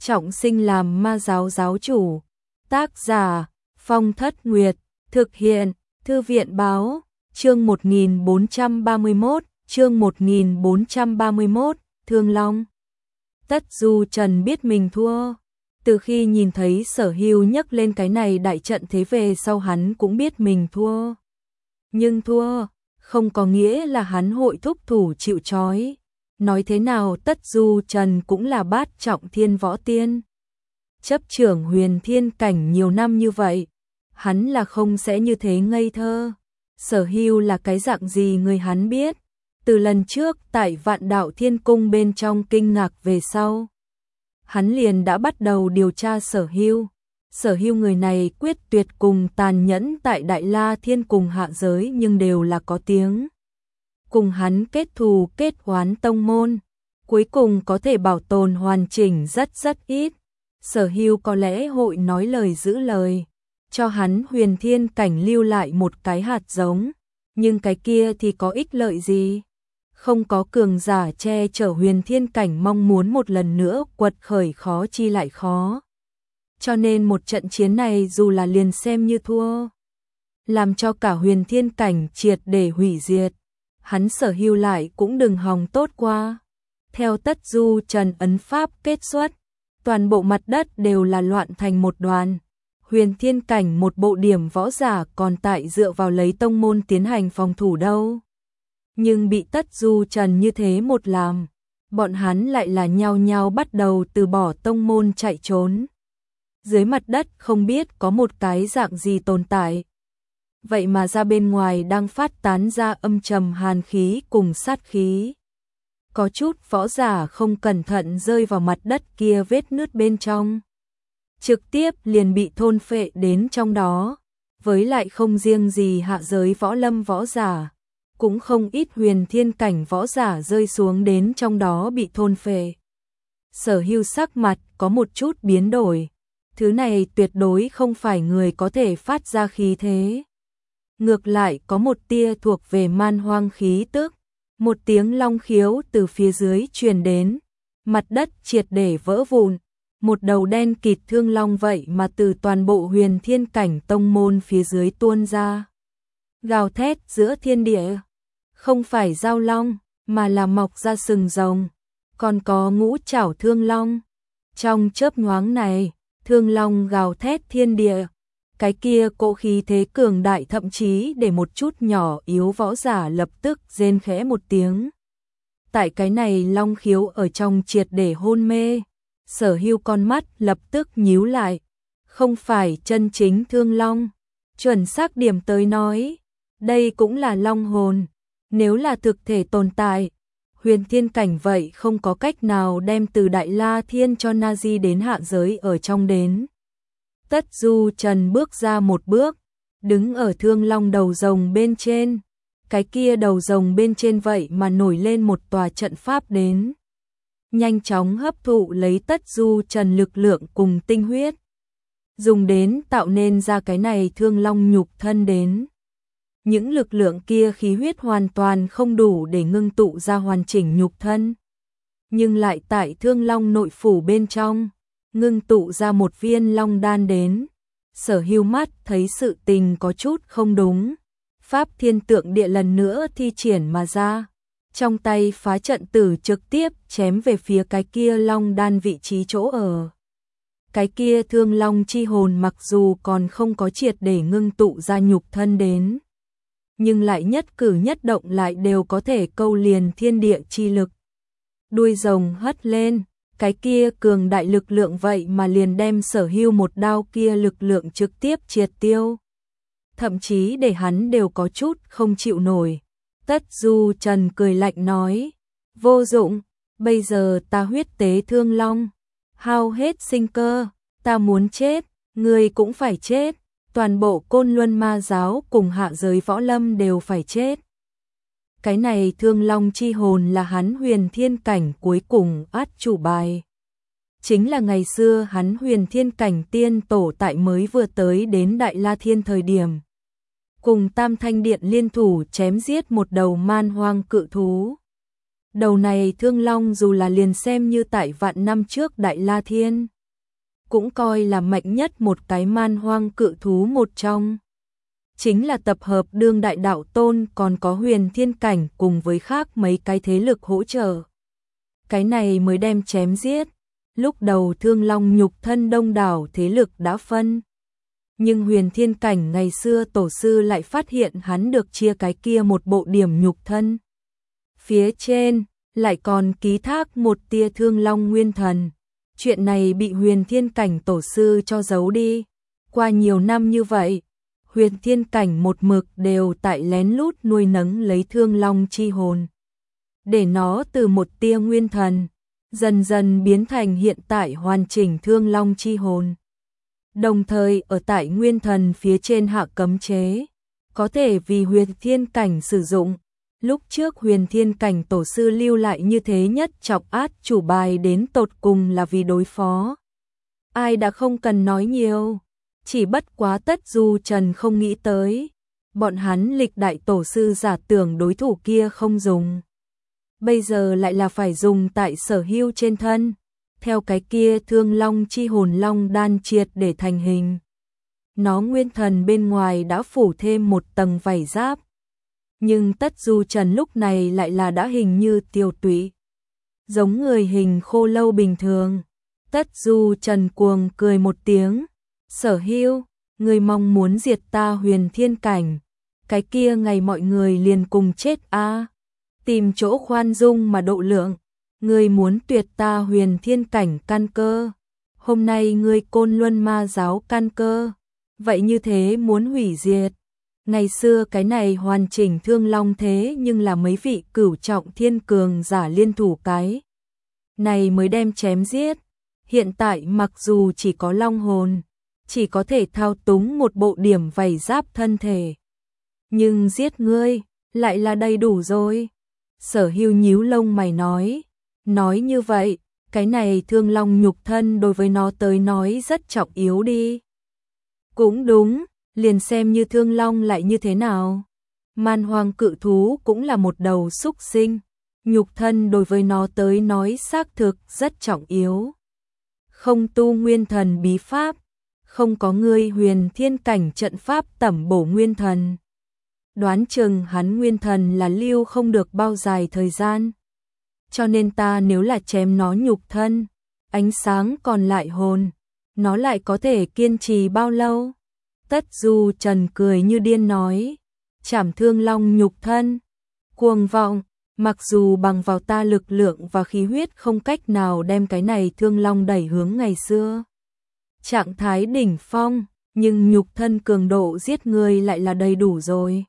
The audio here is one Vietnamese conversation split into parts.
trọng sinh làm ma giáo giáo chủ. Tác giả Phong Thất Nguyệt, thực hiện Thư viện báo, chương 1431, chương 1431, Thương Long. Tất Du Trần biết mình thua. Từ khi nhìn thấy Sở Hưu nhấc lên cái này đại trận thế về sau hắn cũng biết mình thua. Nhưng thua không có nghĩa là hắn hội thúc thủ chịu trói. Nói thế nào Tất Du Trần cũng là bát trọng thiên võ tiên. Chấp trưởng huyền thiên cảnh nhiều năm như vậy, hắn là không sẽ như thế ngây thơ. Sở Hưu là cái dạng gì người hắn biết. Từ lần trước tại Vạn Đạo Thiên Cung bên trong kinh ngạc về sau, hắn liền đã bắt đầu điều tra Sở Hưu. Sở Hưu người này quyết tuyệt cùng tàn nhẫn tại Đại La Thiên cùng hạ giới nhưng đều là có tiếng. Cùng hắn kết thù kết oán tông môn, cuối cùng có thể bảo tồn hoàn chỉnh rất ít. Sở Hưu có lẽ hội nói lời giữ lời, cho hắn huyền thiên cảnh lưu lại một cái hạt giống, nhưng cái kia thì có ích lợi gì? Không có cường giả che chở huyền thiên cảnh mong muốn một lần nữa quật khởi khó chi lại khó. Cho nên một trận chiến này dù là liền xem như thua, làm cho cả huyền thiên cảnh triệt để hủy diệt, hắn Sở Hưu lại cũng đừng hòng tốt qua. Theo Tất Du Trần ấn pháp kết xuất, toàn bộ mặt đất đều là loạn thành một đoàn. Huyền thiên cảnh một bộ điểm võ giả còn tại dựa vào lấy tông môn tiến hành phòng thủ đâu. Nhưng bị Tất Du Trần như thế một làm, bọn hắn lại là nhao nhao bắt đầu từ bỏ tông môn chạy trốn. Dưới mặt đất không biết có một cái dạng gì tồn tại. Vậy mà ra bên ngoài đang phát tán ra âm trầm hàn khí cùng sát khí. Có chút võ giả không cẩn thận rơi vào mặt đất kia vết nứt bên trong, trực tiếp liền bị thôn phệ đến trong đó. Với lại không riêng gì hạ giới võ lâm võ giả, cũng không ít huyền thiên cảnh võ giả rơi xuống đến trong đó bị thôn phệ. Sở Hưu sắc mặt có một chút biến đổi. Thứ này tuyệt đối không phải người có thể phát ra khí thế. Ngược lại có một tia thuộc về man hoang khí tức. Một tiếng long khiếu từ phía dưới truyền đến, mặt đất triệt để vỡ vụn. Một đầu đen kịt thương long vậy mà từ toàn bộ huyền thiên cảnh tông môn phía dưới tuôn ra, gào thét giữa thiên địa. Không phải giao long, mà là mọc ra sừng rồng, còn có ngũ trảo thương long. Trong chớp nhoáng này, thương long gào thét thiên địa, cái kia cỗ khí thế cường đại thậm chí để một chút nhỏ yếu võ giả lập tức rên khẽ một tiếng. Tại cái này long khiếu ở trong triệt để hôn mê, Sở Hưu con mắt lập tức nhíu lại. Không phải chân chính thương long, chuẩn xác điểm tới nói, đây cũng là long hồn. Nếu là thực thể tồn tại, huyền thiên cảnh vậy không có cách nào đem từ Đại La Thiên cho Nazi đến hạ giới ở trong đến. Tất Du Trần bước ra một bước, đứng ở thương long đầu rồng bên trên. Cái kia đầu rồng bên trên vậy mà nổi lên một tòa trận pháp đến, nhanh chóng hấp thụ lấy Tất Du Trần lực lượng cùng tinh huyết, dùng đến tạo nên ra cái này thương long nhục thân đến. Những lực lượng kia khí huyết hoàn toàn không đủ để ngưng tụ ra hoàn chỉnh nhục thân, nhưng lại tại thương long nội phủ bên trong ngưng tụ ra một viên long đan đến. Sở Hưu mắt thấy sự tình có chút không đúng, pháp thiên tượng địa lần nữa thi triển mà ra, trong tay phá trận tử trực tiếp chém về phía cái kia long đan vị trí chỗ ở. Cái kia thương long chi hồn mặc dù còn không có triệt để ngưng tụ ra nhục thân đến, nhưng lại nhất cử nhất động lại đều có thể câu liền thiên địa chi lực. Đuôi rồng hất lên, cái kia cường đại lực lượng vậy mà liền đem Sở Hưu một đao kia lực lượng trực tiếp triệt tiêu. Thậm chí để hắn đều có chút không chịu nổi. Tất Du Trần cười lạnh nói, vô dụng, bây giờ ta huyết tế thương long, hao hết sinh cơ, ta muốn chết, ngươi cũng phải chết, toàn bộ Côn Luân Ma giáo cùng hạ giới võ lâm đều phải chết. Cái này thương long chi hồn là hắn huyền thiên cảnh cuối cùng át chủ bài. Chính là ngày xưa hắn huyền thiên cảnh tiên tổ tại mới vừa tới đến Đại La Thiên thời điểm, cùng Tam Thanh Điện liên thủ chém giết một đầu man hoang cự thú. Đầu này thương long dù là liền xem như tại vạn năm trước Đại La Thiên, cũng coi là mạnh nhất một cái man hoang cự thú một trong. Chính là tập hợp đương đại đạo tôn còn có huyền thiên cảnh cùng với khác mấy cái thế lực hỗ trợ. Cái này mới đem chém giết. Lúc đầu Thương Long nhục thân đông đảo thế lực đã phân. Nhưng huyền thiên cảnh ngày xưa tổ sư lại phát hiện hắn được chia cái kia một bộ điểm nhục thân. Phía trên lại còn ký thác một tia Thương Long nguyên thần. Chuyện này bị huyền thiên cảnh tổ sư cho giấu đi. Qua nhiều năm như vậy, huyền thiên cảnh một mực đều tại lén lút nuôi nấng lấy Thương Long chi hồn. Để nó từ một tia nguyên thần, dần dần biến thành hiện tại hoàn chỉnh Thương Long chi hồn. Đồng thời ở tại nguyên thần phía trên hạ cấm chế, có thể vì huyền thiên cảnh sử dụng. Lúc trước huyền thiên cảnh tổ sư lưu lại như thế nhất chọc át chủ bài đến tột cùng là vì đối phó. Ai đã không cần nói nhiều, chỉ bất quá Tất Du Trần không nghĩ tới. Bọn hắn lịch đại tổ sư giả tưởng đối thủ kia không dùng. Bây giờ lại là phải dùng tại Sở Hưu trên thân. Theo cái kia Thương Long chi hồn long đan triệt để thành hình. Nó nguyên thần bên ngoài đã phủ thêm một tầng vảy giáp. Nhưng Tất Du Trần lúc này lại là đã hình như tiêu tụy. Giống người hình khô lâu bình thường. Tất Du Trần cuồng cười một tiếng. Sở Hưu, người mong muốn diệt ta huyền thiên cảnh. Cái kia ngày mọi người liền cùng chết a. Tìm chỗ khoan dung mà độ lượng. Ngươi muốn tuyệt ta huyền thiên cảnh căn cơ. Hôm nay ngươi Côn Luân Ma giáo căn cơ. Vậy như thế muốn hủy diệt. Ngày xưa cái này hoàn chỉnh Thương Long thế nhưng là mấy vị cửu trọng thiên cường giả liên thủ cái. Này mới đem chém giết. Hiện tại mặc dù chỉ có long hồn, chỉ có thể thao túng một bộ điểm vảy giáp thân thể. Nhưng giết ngươi, lại là đầy đủ rồi. Sở Hưu nhíu lông mày nói. Nói như vậy, cái này Thương Long nhục thân đối với nó tới nói rất trọng yếu đi. Cũng đúng, liền xem như Thương Long lại như thế nào. Man hoang cự thú cũng là một đầu súc sinh. Nhục thân đối với nó tới nói xác thực rất trọng yếu. Không tu nguyên thần bí pháp, không có ngươi huyền thiên cảnh trận pháp tẩm bổ nguyên thần. Đoán chừng hắn nguyên thần là lưu không được bao dài thời gian. Cho nên ta nếu là chém nó nhục thân, ánh sáng còn lại hồn, nó lại có thể kiên trì bao lâu? Tất Du Trần cười như điên nói, chảm Thương Long nhục thân, cuồng vọng, mặc dù bằng vào ta lực lượng và khí huyết không cách nào đem cái này Thương Long đẩy hướng ngày xưa. Trạng thái đỉnh phong, nhưng nhục thân cường độ giết người lại là đầy đủ rồi.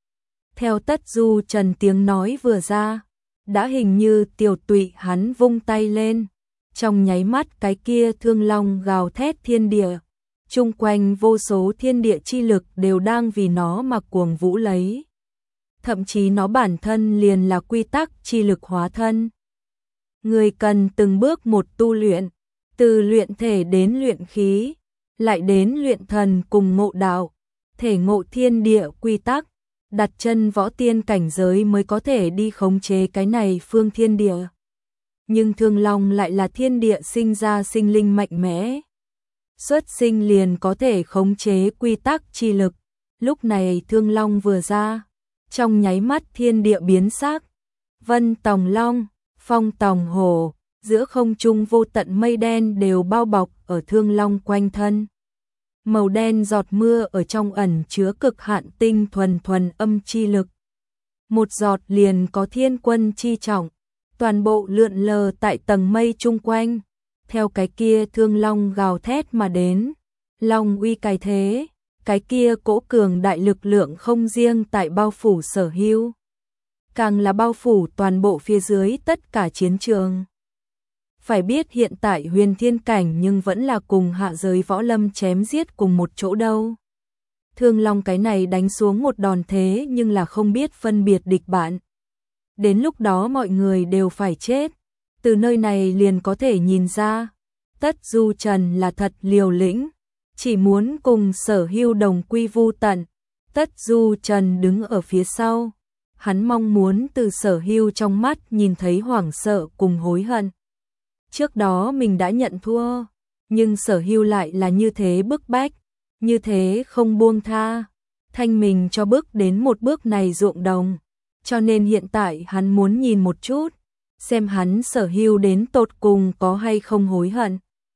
Theo Tất Du Trần tiếng nói vừa ra, đã hình như tiểu tụy hắn vung tay lên. Trong nháy mắt cái kia Thương Long gào thét thiên địa. Chung quanh vô số thiên địa chi lực đều đang vì nó mà cuồng vũ lấy. Thậm chí nó bản thân liền là quy tắc chi lực hóa thân. Người cần từng bước một tu luyện, từ luyện thể đến luyện khí, lại đến luyện thần cùng ngộ đạo, thể ngộ thiên địa quy tắc, đặt chân võ tiên cảnh giới mới có thể đi khống chế cái này phương thiên địa. Nhưng Thương Long lại là thiên địa sinh ra sinh linh mạnh mẽ. Xuất sinh liền có thể khống chế quy tắc chi lực. Lúc này Thương Long vừa ra, trong nháy mắt thiên địa biến sắc. Vân tòng long, phong tòng hổ, giữa không trung vô tận mây đen đều bao bọc ở Thương Long quanh thân. Màu đen giọt mưa ở trong ẩn chứa cực hạn tinh thuần thuần âm chi lực. Một giọt liền có thiên quân chi trọng, toàn bộ lượn lờ tại tầng mây chung quanh. Theo cái kia Thương Long gào thét mà đến, long uy cái thế, cái kia cỗ cường đại lực lượng không riêng tại bao phủ Sở Hưu, càng là bao phủ toàn bộ phía dưới tất cả chiến trường. Phải biết hiện tại huyền thiên cảnh nhưng vẫn là cùng hạ giới võ lâm chém giết cùng một chỗ đâu. Thương Long cái này đánh xuống một đòn thế nhưng là không biết phân biệt địch bạn. Đến lúc đó mọi người đều phải chết. Từ nơi này liền có thể nhìn ra, Tất Du Trần là thật liều lĩnh, chỉ muốn cùng Sở Hưu đồng quy vu tận. Tất Du Trần đứng ở phía sau, hắn mong muốn từ Sở Hưu trong mắt nhìn thấy hoảng sợ cùng hối hận. Trước đó mình đã nhận thua, nhưng Sở Hưu lại là như thế bức bách, như thế không buông tha, thanh mình cho bước đến một bước này ruộng đồng, cho nên hiện tại hắn muốn nhìn một chút, xem hắn Sở Hưu đến tột cùng có hay không hối hận.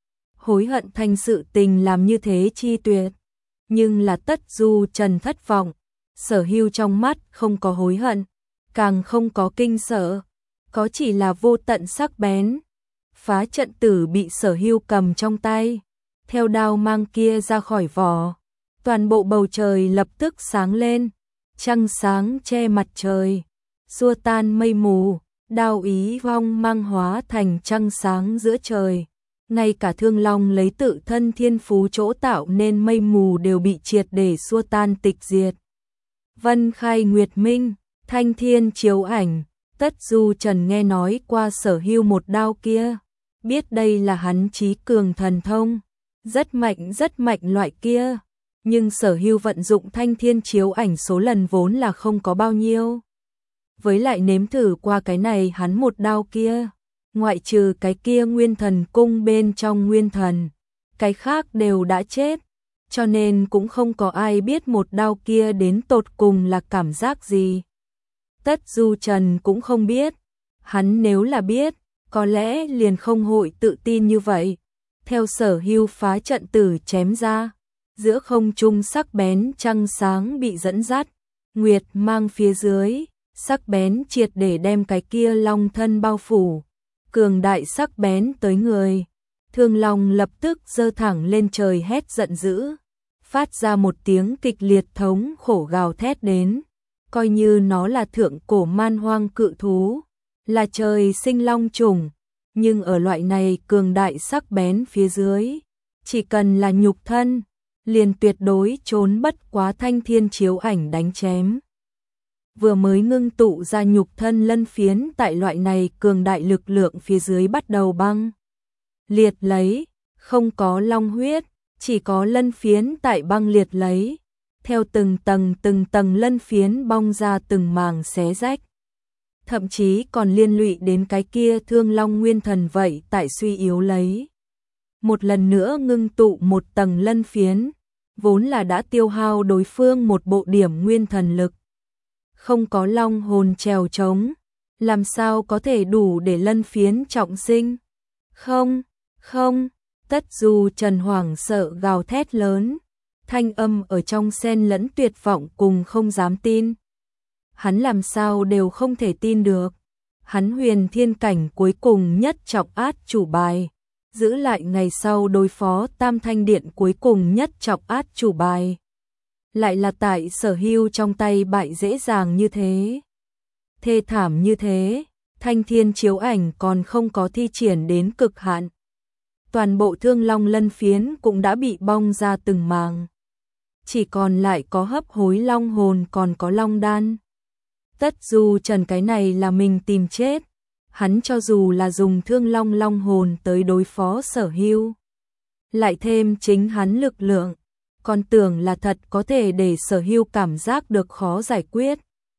Hối hận thành sự tình làm như thế chi tuyệt, nhưng là Tất Du Trần thất vọng, Sở Hưu trong mắt không có hối hận, càng không có kinh sợ, có chỉ là vô tận sắc bén. Phá trận tử bị Sở Hưu cầm trong tay, theo đao mang kia ra khỏi vỏ, toàn bộ bầu trời lập tức sáng lên, trăng sáng che mặt trời, xua tan mây mù, đao ý vong mang hóa thành trăng sáng giữa trời. Ngay cả Thương Long lấy tự thân thiên phú chỗ tạo nên mây mù đều bị triệt để xua tan tịch diệt. Vân khai nguyệt minh, thanh thiên chiếu ảnh, Tất Du Trần nghe nói qua Sở Hưu một đao kia, biết đây là hắn trí cường thần thông, rất mạnh loại kia, nhưng Sở Hưu vận dụng thanh thiên chiếu ảnh số lần vốn là không có bao nhiêu. Với lại nếm thử qua cái này hắn một đao kia, ngoại trừ cái kia Nguyên Thần cung bên trong Nguyên Thần, cái khác đều đã chết, cho nên cũng không có ai biết một đao kia đến tột cùng là cảm giác gì. Tất Du Trần cũng không biết, hắn nếu là biết, có lẽ liền không hội tự tin như vậy. Theo Sở Hưu phá trận tử chém ra, giữa không trung sắc bén trăng sáng bị dẫn dắt, nguyệt mang phía dưới, sắc bén triệt để đem cái kia long thân bao phủ, cường đại sắc bén tới người. Thương Long lập tức giơ thẳng lên trời hét giận dữ, phát ra một tiếng kịch liệt thống khổ gào thét đến, coi như nó là thượng cổ man hoang cự thú, là trời sinh long trùng, nhưng ở loại này cường đại sắc bén phía dưới, chỉ cần là nhục thân, liền tuyệt đối trốn bất quá thanh thiên chiếu ảnh đánh chém. Vừa mới ngưng tụ ra nhục thân lân phiến tại loại này cường đại lực lượng phía dưới bắt đầu băng liệt lấy, không có long huyết, chỉ có lân phiến tại băng liệt lấy, theo từng tầng lân phiến bong ra từng màng xé rách. Thậm chí còn liên lụy đến cái kia Thương Long Nguyên Thần vậy tại suy yếu lấy. Một lần nữa ngưng tụ một tầng lân phiến, vốn là đã tiêu hao đối phương một bộ điểm nguyên thần lực. Không có long hồn trèo trống, làm sao có thể đủ để lân phiến trọng sinh? Không, Tất Du Trần hoảng sợ gào thét lớn, thanh âm ở trong xen lẫn tuyệt vọng cùng không dám tin. Hắn làm sao đều không thể tin được. Hắn huyền thiên cảnh cuối cùng nhất trọng át chủ bài, giữ lại ngày sau đối phó Tam Thanh Điện cuối cùng nhất trọng át chủ bài. Lại là tại Sở Hưu trong tay bại dễ dàng như thế. Thê thảm như thế, thanh thiên chiếu ảnh còn không có thi triển đến cực hạn. Toàn bộ Thương Long lân phiến cũng đã bị bong ra từng màng. Chỉ còn lại có hấp hối long hồn còn có long đan. Tất Du Trần cái này là mình tìm chết, hắn cho dù là dùng Thương Long long hồn tới đối phó Sở Hưu, lại thêm chính hắn lực lượng, còn tưởng là thật có thể để Sở Hưu cảm giác được khó giải quyết.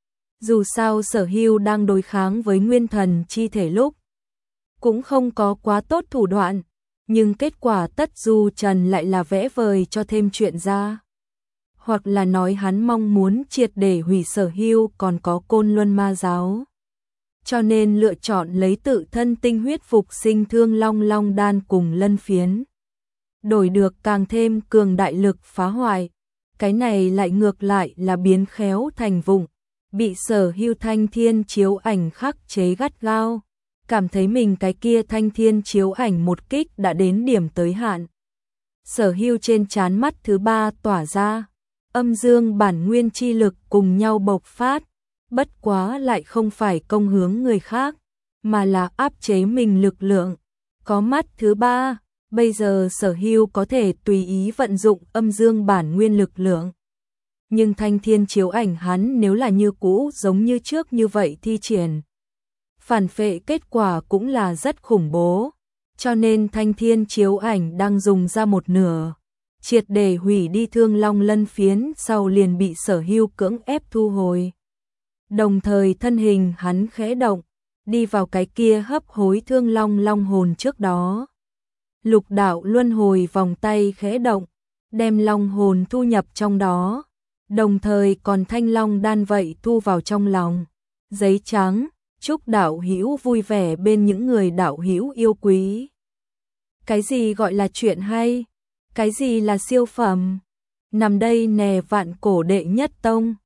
Dù sao Sở Hưu đang đối kháng với nguyên thần chi thể lúc, cũng không có quá tốt thủ đoạn, nhưng kết quả Tất Du Trần lại là vẽ vời cho thêm chuyện ra. Hoặc là nói hắn mong muốn triệt để hủy Sở Hưu còn có Côn Luân Ma Giáo. Cho nên lựa chọn lấy tự thân tinh huyết phục sinh Thương Long long đan cùng lân phiến. Đổi được càng thêm cường đại lực phá hoại. Cái này lại ngược lại là biến khéo thành vụng. Bị Sở Hưu thanh thiên chiếu ảnh khắc chế gắt gao. Cảm thấy mình cái kia thanh thiên chiếu ảnh một kích đã đến điểm tới hạn. Sở Hưu trên trán mắt thứ ba tỏa ra. Âm dương bản nguyên chi lực cùng nhau bộc phát, bất quá lại không phải công hướng người khác, mà là áp chế mình lực lượng. Có mắt thứ ba, bây giờ Sở Hưu có thể tùy ý vận dụng âm dương bản nguyên lực lượng. Nhưng thanh thiên chiếu ảnh hắn nếu là như cũ giống như trước như vậy thi triển, phản phệ kết quả cũng là rất khủng bố, cho nên thanh thiên chiếu ảnh đang dùng ra một nửa. Triệt để hủy đi Thương Long lân phiến sau liền bị Sở Hưu cưỡng ép thu hồi. Đồng thời thân hình hắn khẽ động, đi vào cái kia hấp hối Thương Long long hồn trước đó. Lục đạo luân hồi vòng tay khẽ động, đem long hồn thu nhập trong đó, đồng thời còn thanh long đan vậy thu vào trong lòng. Giấy trắng, chúc đạo hữu vui vẻ bên những người đạo hữu yêu quý. Cái gì gọi là chuyện hay? Cái gì là siêu phẩm? Nằm đây nè vạn cổ đệ nhất tông.